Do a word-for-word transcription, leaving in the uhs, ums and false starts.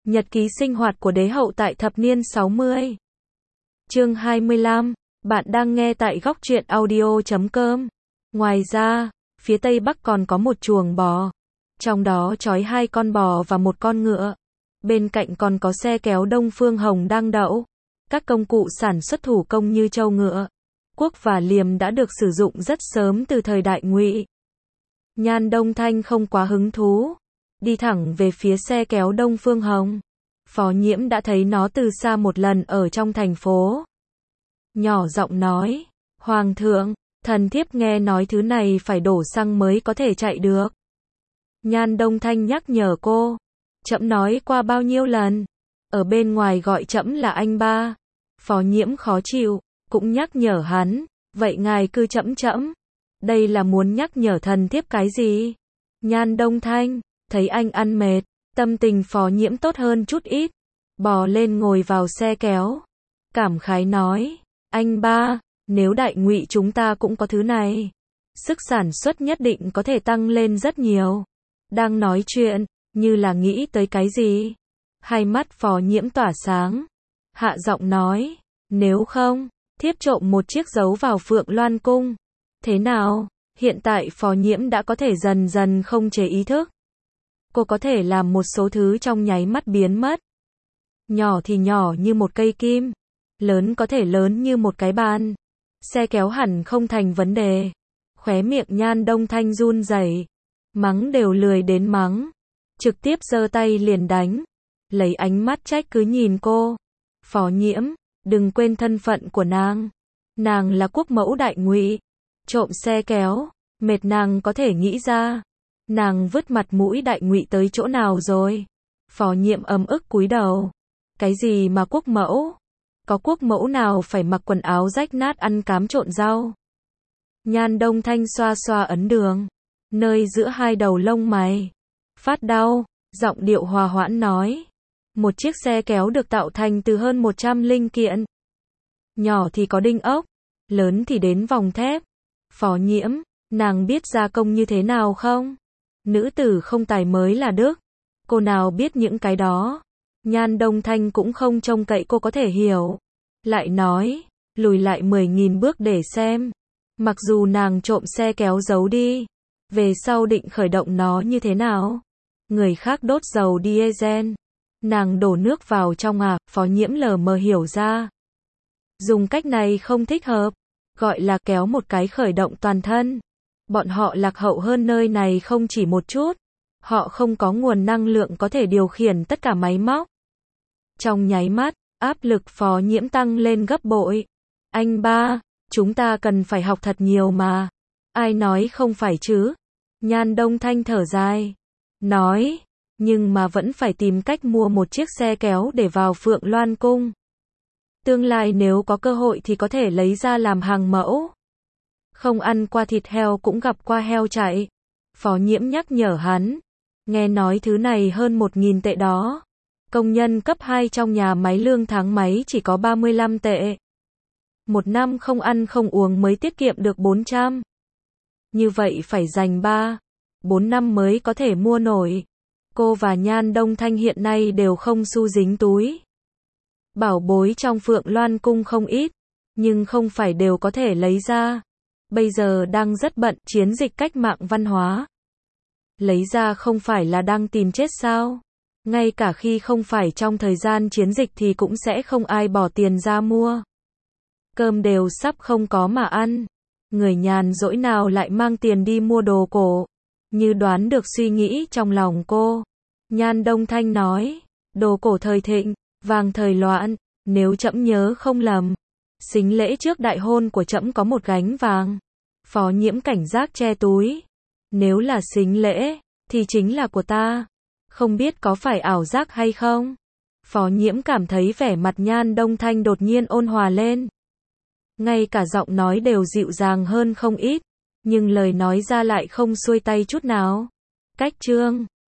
Nhật ký sinh hoạt của đế hậu tại thập niên sáu mươi. Chương hai mươi lăm, bạn đang nghe tại góc truyện audio chấm com. Ngoài ra, phía tây bắc còn có một chuồng bò. Trong đó trói hai con bò và một con ngựa. Bên cạnh còn có xe kéo Đông Phương Hồng đang đậu. Các công cụ sản xuất thủ công như trâu ngựa, cuốc và liềm đã được sử dụng rất sớm từ thời Đại Ngụy. Nhan Đông Thanh không quá hứng thú, đi thẳng về phía xe kéo Đông Phương Hồng. Phó Nhiễm đã thấy nó từ xa một lần ở trong thành phố. Nhỏ giọng nói, Hoàng thượng, thần thiếp nghe nói thứ này phải đổ xăng mới có thể chạy được. Nhan Đông Thanh nhắc nhở cô, trẫm nói qua bao nhiêu lần, ở bên ngoài gọi trẫm là anh ba. Phó Nhiễm khó chịu, cũng nhắc nhở hắn, vậy ngài cứ trẫm trẫm. Đây là muốn nhắc nhở thần thiếp cái gì? Nhan Đông Thanh, thấy anh ăn mệt, tâm tình Phó Nhiễm tốt hơn chút ít, bò lên ngồi vào xe kéo. Cảm khái nói, anh ba, nếu Đại Ngụy chúng ta cũng có thứ này, sức sản xuất nhất định có thể tăng lên rất nhiều. Đang nói chuyện, như là nghĩ tới cái gì. Hai mắt Phó Nhiễm tỏa sáng, hạ giọng nói, nếu không, thiếp trộm một chiếc giấu vào Phượng Loan Cung. Thế nào? Hiện tại Phó Nhiễm đã có thể dần dần không chế ý thức. Cô có thể làm một số thứ trong nháy mắt biến mất. Nhỏ thì nhỏ như một cây kim, lớn có thể lớn như một cái bàn. Xe kéo hẳn không thành vấn đề. Khóe miệng Nhan Đông Thanh run rẩy, mắng đều lười đến mắng, trực tiếp giơ tay liền đánh, lấy ánh mắt trách cứ nhìn cô. Phó Nhiễm, đừng quên thân phận của nàng. Nàng là quốc mẫu Đại Ngụy, trộm xe kéo, mệt nàng có thể nghĩ ra. Nàng vứt mặt mũi Đại Ngụy tới chỗ nào rồi? Phó Nhiễm ấm ức cúi đầu. Cái gì mà quốc mẫu? Có quốc mẫu nào phải mặc quần áo rách nát ăn cám trộn rau? Nhan Đông Thanh xoa xoa ấn đường, nơi giữa hai đầu lông mày. Phát đau, giọng điệu hòa hoãn nói. Một chiếc xe kéo được tạo thành từ hơn một trăm linh kiện. Nhỏ thì có đinh ốc, lớn thì đến vòng thép. Phó Nhiễm, nàng biết gia công như thế nào không? Nữ tử không tài mới là đức. Cô nào biết những cái đó? Nhan Đông Thanh cũng không trông cậy cô có thể hiểu. Lại nói, lùi lại mười nghìn bước để xem. Mặc dù nàng trộm xe kéo giấu đi, về sau định khởi động nó như thế nào? Người khác đốt dầu diesel, nàng đổ nước vào trong à? Phó Nhiễm lờ mờ hiểu ra. Dùng cách này không thích hợp, gọi là kéo một cái khởi động toàn thân. Bọn họ lạc hậu hơn nơi này không chỉ một chút. Họ không có nguồn năng lượng có thể điều khiển tất cả máy móc. Trong nháy mắt, áp lực Phó Nhiễm tăng lên gấp bội. Anh ba, chúng ta cần phải học thật nhiều mà. Ai nói không phải chứ? Nhan Đông Thanh thở dài, nói, nhưng mà vẫn phải tìm cách mua một chiếc xe kéo để vào Phượng Loan Cung. Tương lai nếu có cơ hội thì có thể lấy ra làm hàng mẫu. Không ăn qua thịt heo cũng gặp qua heo chạy. Phó Nhiễm nhắc nhở hắn. Nghe nói thứ này hơn một nghìn tệ đó. Công nhân cấp hai trong nhà máy lương tháng mấy chỉ có ba mươi lăm tệ. Một năm không ăn không uống mới tiết kiệm được bốn trăm. Như vậy phải dành ba, bốn năm mới có thể mua nổi. Cô và Nhan Đông Thanh hiện nay đều không xu dính túi. Bảo bối trong Phượng Loan Cung không ít, nhưng không phải đều có thể lấy ra. Bây giờ đang rất bận chiến dịch cách mạng văn hóa. Lấy ra không phải là đang tìm chết sao? Ngay cả khi không phải trong thời gian chiến dịch thì cũng sẽ không ai bỏ tiền ra mua. Cơm đều sắp không có mà ăn. Người nhàn rỗi nào lại mang tiền đi mua đồ cổ? Như đoán được suy nghĩ trong lòng cô, Nhan Đông Thanh nói, đồ cổ thời thịnh, vàng thời loạn, nếu trẫm nhớ không lầm, sính lễ trước đại hôn của trẫm có một gánh vàng. Phó Nhiễm cảnh giác che túi. Nếu là sính lễ, thì chính là của ta. Không biết có phải ảo giác hay không? Phó Nhiễm cảm thấy vẻ mặt Nhan Đông Thanh đột nhiên ôn hòa lên. Ngay cả giọng nói đều dịu dàng hơn không ít, nhưng lời nói ra lại không xuôi tay chút nào. Cách chương